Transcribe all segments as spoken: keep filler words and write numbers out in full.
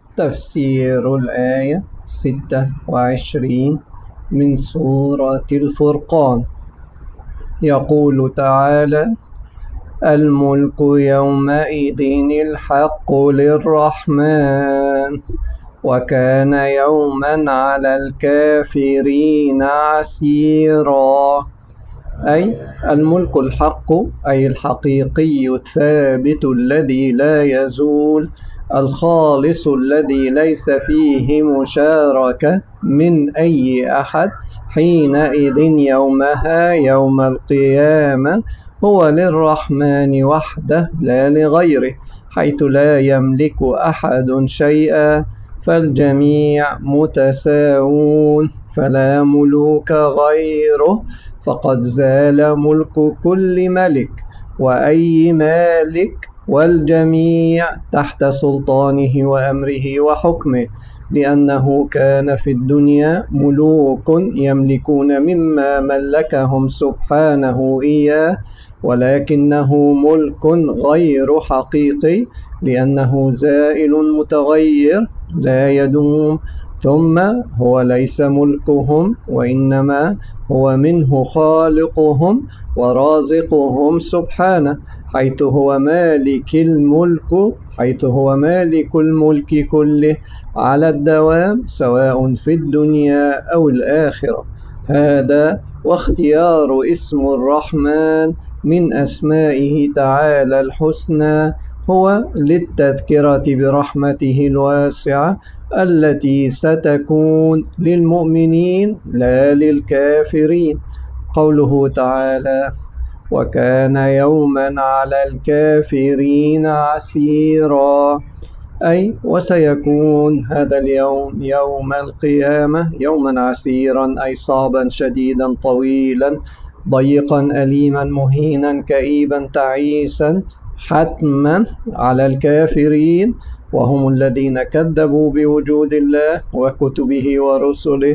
تفسير الآية ستة وعشرين من سورة الفرقان. يقول تعالى: الملك يومئذ الحق للرحمن وكان يوما على الكافرين عسيرا. أي الملك الحق، أي الحقيقي الثابت الذي لا يزول، الخالص الذي ليس فيه مشاركة من أي أحد، حينئذ يومها يوم القيامة هو للرحمن وحده لا لغيره، حيث لا يملك أحد شيئا، فالجميع متساوون، فلا ملوك غيره، فقد زال ملك كل ملك وأي مالك، والجميع تحت سلطانه وأمره وحكمه، لأنه كان في الدنيا ملوك يملكون مما ملكهم سبحانه إياه، ولكنه ملك غير حقيقي، لأنه زائل متغير لا يدوم. ثم هو ليس ملكهم، وإنما هو منه خالقهم ورازقهم سبحانه، حيث هو مالك الملك حيث هو مالك الملك كله على الدوام، سواء في الدنيا أو الآخرة. هذا واختيار اسم الرحمن من أسمائه تعالى الحسنى هو للتذكرة برحمته الواسعة التي ستكون للمؤمنين لا للكافرين. قوله تعالى: وكان يوما على الكافرين عسيرا، أي وسيكون هذا اليوم يوم القيامة يوما عسيرا، أي صعبا شديدا طويلا ضيقا أليما مهينا كئيبا تعيسا، حتما على الكافرين، وهم الذين كذبوا بوجود الله وكتبه ورسله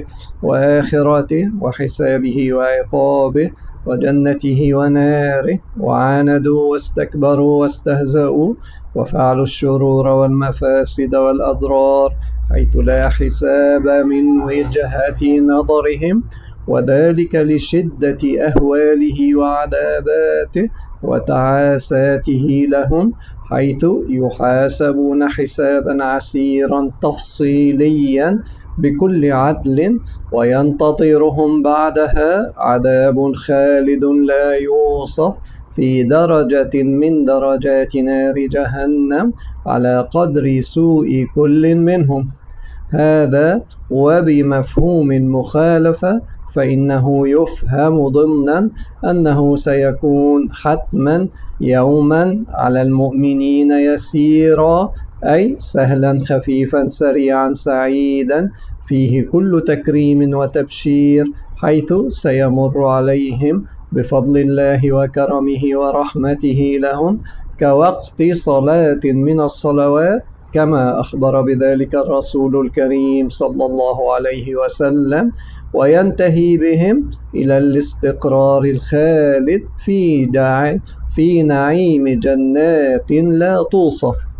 وآخرته وحسابه وعقابه وجنته وناره، وعاندوا واستكبروا واستهزأوا وفعلوا الشرور والمفاسد والأضرار، حيث لا حساب من وجهة نظرهم، وذلك لشدة أهواله وعذاباته وتعاساته لهم، حيث يحاسبون حسابا عسيرا تفصيليا بكل عدل، وينتظرهم بعدها عذاب خالد لا يوصف في درجة من درجات نار جهنم على قدر سوء كل منهم. هذا وبمفهوم المخالفة فإنه يفهم ضمنا أنه سيكون حتما يوما على المؤمنين يسيرا، أي سهلا خفيفا سريعا سعيدا، فيه كل تكريم وتبشير، حيث سيمر عليهم بفضل الله وكرمه ورحمته لهم كوقت صلاة من الصلوات، كما أخبر بذلك الرسول الكريم صلى الله عليه وسلم، وينتهي بهم إلى الاستقرار الخالد في في نعيم جنات لا توصف.